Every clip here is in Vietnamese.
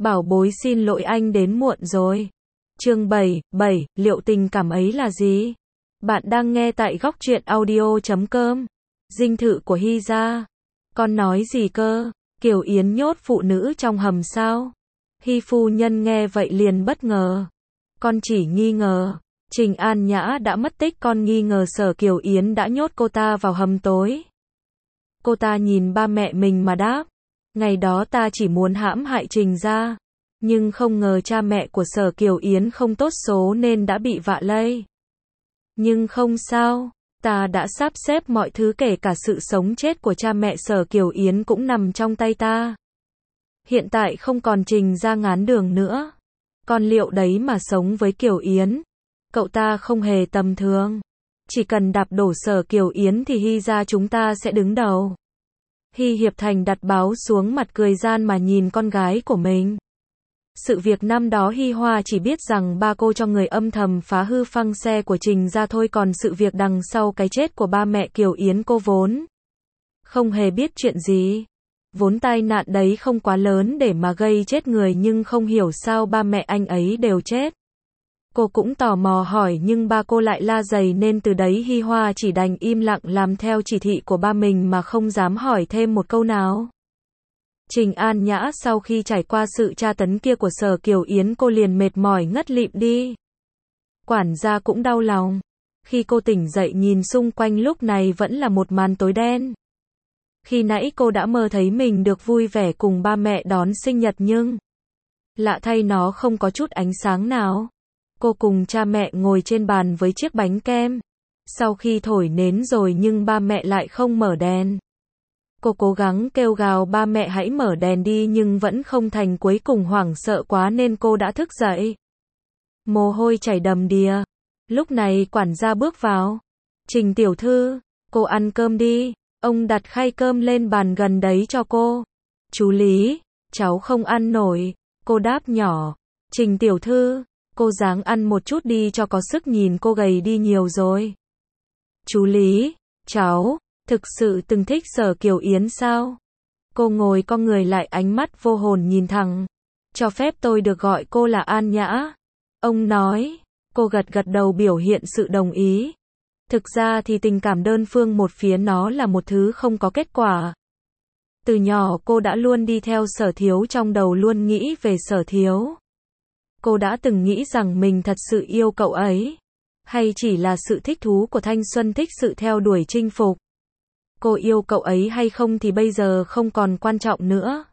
Bảo bối xin lỗi anh đến muộn rồi. Chương 7, liệu tình cảm ấy là gì? Bạn đang nghe tại góc truyện audio.com. Dinh thự của Hy gia. Con nói gì cơ? Kiều Yến nhốt phụ nữ trong hầm sao? Hy phu nhân nghe vậy liền bất ngờ. Con chỉ nghi ngờ. Trình An Nhã đã mất tích, con nghi ngờ Sở Kiều Yến đã nhốt cô ta vào hầm tối. Cô ta nhìn ba mẹ mình mà đáp. Ngày đó ta chỉ muốn hãm hại Trình gia, nhưng không ngờ cha mẹ của Sở Kiều Yến không tốt số nên đã bị vạ lây. Nhưng không sao, ta đã sắp xếp mọi thứ, kể cả sự sống chết của cha mẹ Sở Kiều Yến cũng nằm trong tay ta. Hiện tại không còn Trình gia ngán đường nữa. Con liệu đấy mà sống với Kiều Yến. Cậu ta không hề tầm thường. Chỉ cần đạp đổ Sở Kiều Yến thì Hy gia chúng ta sẽ đứng đầu. Hy Hiệp Thành đặt báo xuống, mặt cười gian mà nhìn con gái của mình. Sự việc năm đó Hy Hoa chỉ biết rằng ba cô cho người âm thầm phá hư phăng xe của Trình gia thôi, còn sự việc đằng sau cái chết của ba mẹ Kiều Yến cô vốn không hề biết chuyện gì. Vốn tai nạn đấy không quá lớn để mà gây chết người, nhưng không hiểu sao ba mẹ anh ấy đều chết. Cô cũng tò mò hỏi nhưng ba cô lại la dày, nên từ đấy Hy Hoa chỉ đành im lặng làm theo chỉ thị của ba mình mà không dám hỏi thêm một câu nào. Trình An Nhã sau khi trải qua sự tra tấn kia của Sở Kiều Yến, cô liền mệt mỏi ngất lịm đi. Quản gia cũng đau lòng. Khi cô tỉnh dậy nhìn xung quanh lúc này vẫn là một màn tối đen. Khi nãy cô đã mơ thấy mình được vui vẻ cùng ba mẹ đón sinh nhật, nhưng lạ thay nó không có chút ánh sáng nào. Cô cùng cha mẹ ngồi trên bàn với chiếc bánh kem. Sau khi thổi nến rồi nhưng ba mẹ lại không mở đèn. Cô cố gắng kêu gào ba mẹ hãy mở đèn đi nhưng vẫn không thành, cuối cùng hoảng sợ quá nên cô đã thức dậy. Mồ hôi chảy đầm đìa. Lúc này quản gia bước vào. Trình tiểu thư, cô ăn cơm đi. Ông đặt khay cơm lên bàn gần đấy cho cô. Chú Lý, cháu không ăn nổi. Cô đáp nhỏ. Trình tiểu thư, cô ráng ăn một chút đi cho có sức, nhìn cô gầy đi nhiều rồi. Chú Lý, cháu thực sự từng thích Sở Kiều Yến sao? Cô ngồi cong người lại, ánh mắt vô hồn nhìn thẳng. Cho phép tôi được gọi cô là An Nhã. Ông nói. Cô gật gật đầu biểu hiện sự đồng ý. Thực ra thì tình cảm đơn phương một phía nó là một thứ không có kết quả. Từ nhỏ cô đã luôn đi theo Sở Thiếu, trong đầu luôn nghĩ về Sở Thiếu. Cô đã từng nghĩ rằng mình thật sự yêu cậu ấy, hay chỉ là sự thích thú của thanh xuân, thích sự theo đuổi chinh phục. Cô yêu cậu ấy hay không thì bây giờ không còn quan trọng nữa.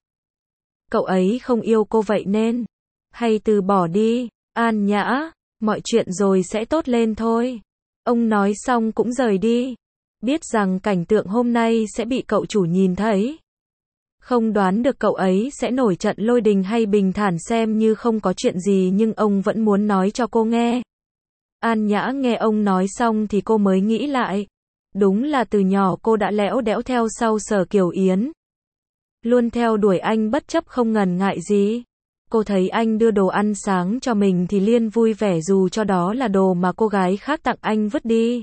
Cậu ấy không yêu cô, vậy nên hay từ bỏ đi, An Nhã, mọi chuyện rồi sẽ tốt lên thôi. Ông nói xong cũng rời đi. Biết rằng cảnh tượng hôm nay sẽ bị cậu chủ nhìn thấy. Không đoán được cậu ấy sẽ nổi trận lôi đình hay bình thản xem như không có chuyện gì, nhưng ông vẫn muốn nói cho cô nghe. An Nhã nghe ông nói xong thì cô mới nghĩ lại. Đúng là từ nhỏ cô đã lẽo đẽo theo sau Sở Kiều Yến. Luôn theo đuổi anh bất chấp không ngần ngại gì. Cô thấy anh đưa đồ ăn sáng cho mình thì liên vui vẻ, dù cho đó là đồ mà cô gái khác tặng anh vứt đi.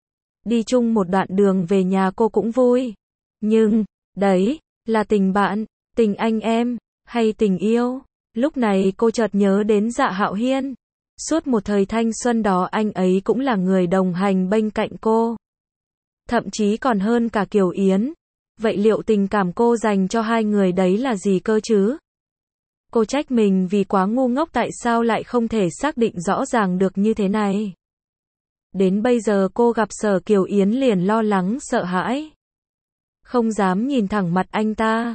Đi chung một đoạn đường về nhà cô cũng vui. Nhưng, đấy, là tình bạn, tình anh em, hay tình yêu? Lúc này cô chợt nhớ đến Dạ Hạo Hiên. Suốt một thời thanh xuân đó anh ấy cũng là người đồng hành bên cạnh cô. Thậm chí còn hơn cả Kiều Yến. Vậy liệu tình cảm cô dành cho hai người đấy là gì cơ chứ? Cô trách mình vì quá ngu ngốc, tại sao lại không thể xác định rõ ràng được như thế này. Đến bây giờ cô gặp Sở Kiều Yến liền lo lắng sợ hãi. Không dám nhìn thẳng mặt anh ta.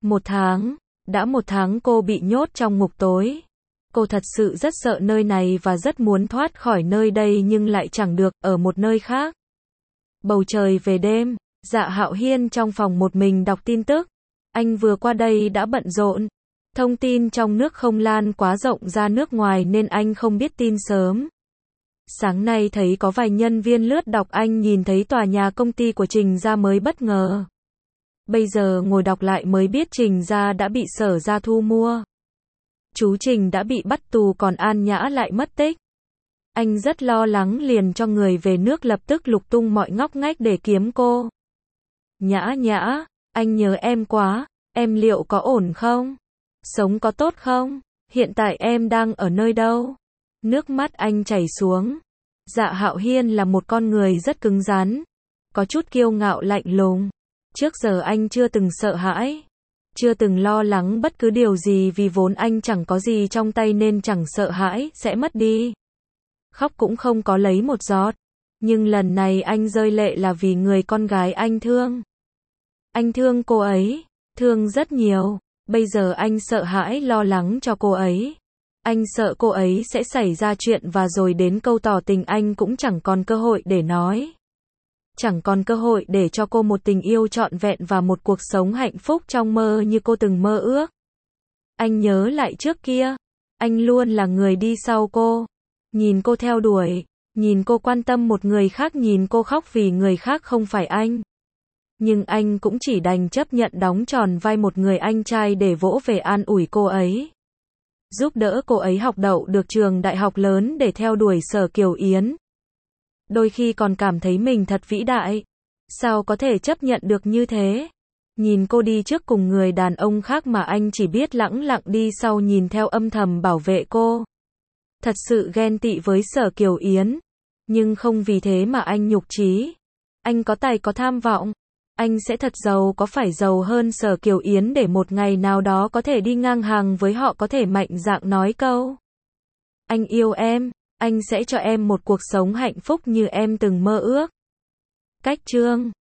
Đã một tháng cô bị nhốt trong ngục tối. Cô thật sự rất sợ nơi này và rất muốn thoát khỏi nơi đây, nhưng lại chẳng được, ở một nơi khác. Bầu trời về đêm, Dạ Hạo Hiên trong phòng một mình đọc tin tức. Anh vừa qua đây đã bận rộn. Thông tin trong nước không lan quá rộng ra nước ngoài nên anh không biết tin sớm. Sáng nay thấy có vài nhân viên lướt đọc, anh nhìn thấy tòa nhà công ty của Trình gia mới bất ngờ. Bây giờ ngồi đọc lại mới biết Trình gia đã bị Sở gia thu mua. Chú Trình đã bị bắt tù, còn An Nhã lại mất tích. Anh rất lo lắng liền cho người về nước lập tức lục tung mọi ngóc ngách để kiếm cô. Nhã, anh nhớ em quá, em liệu có ổn không? Sống có tốt không? Hiện tại em đang ở nơi đâu? Nước mắt anh chảy xuống. Dạ Hạo Hiên là một con người rất cứng rắn, có chút kiêu ngạo lạnh lùng. Trước giờ anh chưa từng sợ hãi, chưa từng lo lắng bất cứ điều gì vì vốn anh chẳng có gì trong tay nên chẳng sợ hãi sẽ mất đi. Khóc cũng không có lấy một giọt, nhưng lần này anh rơi lệ là vì người con gái anh thương. Anh thương cô ấy, thương rất nhiều. Bây giờ anh sợ hãi lo lắng cho cô ấy. Anh sợ cô ấy sẽ xảy ra chuyện và rồi đến câu tỏ tình anh cũng chẳng còn cơ hội để nói. Chẳng còn cơ hội để cho cô một tình yêu trọn vẹn và một cuộc sống hạnh phúc trong mơ như cô từng mơ ước. Anh nhớ lại trước kia, anh luôn là người đi sau cô. Nhìn cô theo đuổi, nhìn cô quan tâm một người khác, nhìn cô khóc vì người khác không phải anh. Nhưng anh cũng chỉ đành chấp nhận đóng tròn vai một người anh trai để vỗ về an ủi cô ấy. Giúp đỡ cô ấy học đậu được trường đại học lớn để theo đuổi Sở Kiều Yến. Đôi khi còn cảm thấy mình thật vĩ đại. Sao có thể chấp nhận được như thế? Nhìn cô đi trước cùng người đàn ông khác mà anh chỉ biết lẳng lặng đi sau nhìn theo âm thầm bảo vệ cô. Thật sự ghen tị với Sở Kiều Yến. Nhưng không vì thế mà anh nhục chí. Anh có tài có tham vọng. Anh sẽ thật giàu, có phải giàu hơn Sở Kiều Yến để một ngày nào đó có thể đi ngang hàng với họ, có thể mạnh dạn nói câu anh yêu em, anh sẽ cho em một cuộc sống hạnh phúc như em từng mơ ước. Cách chương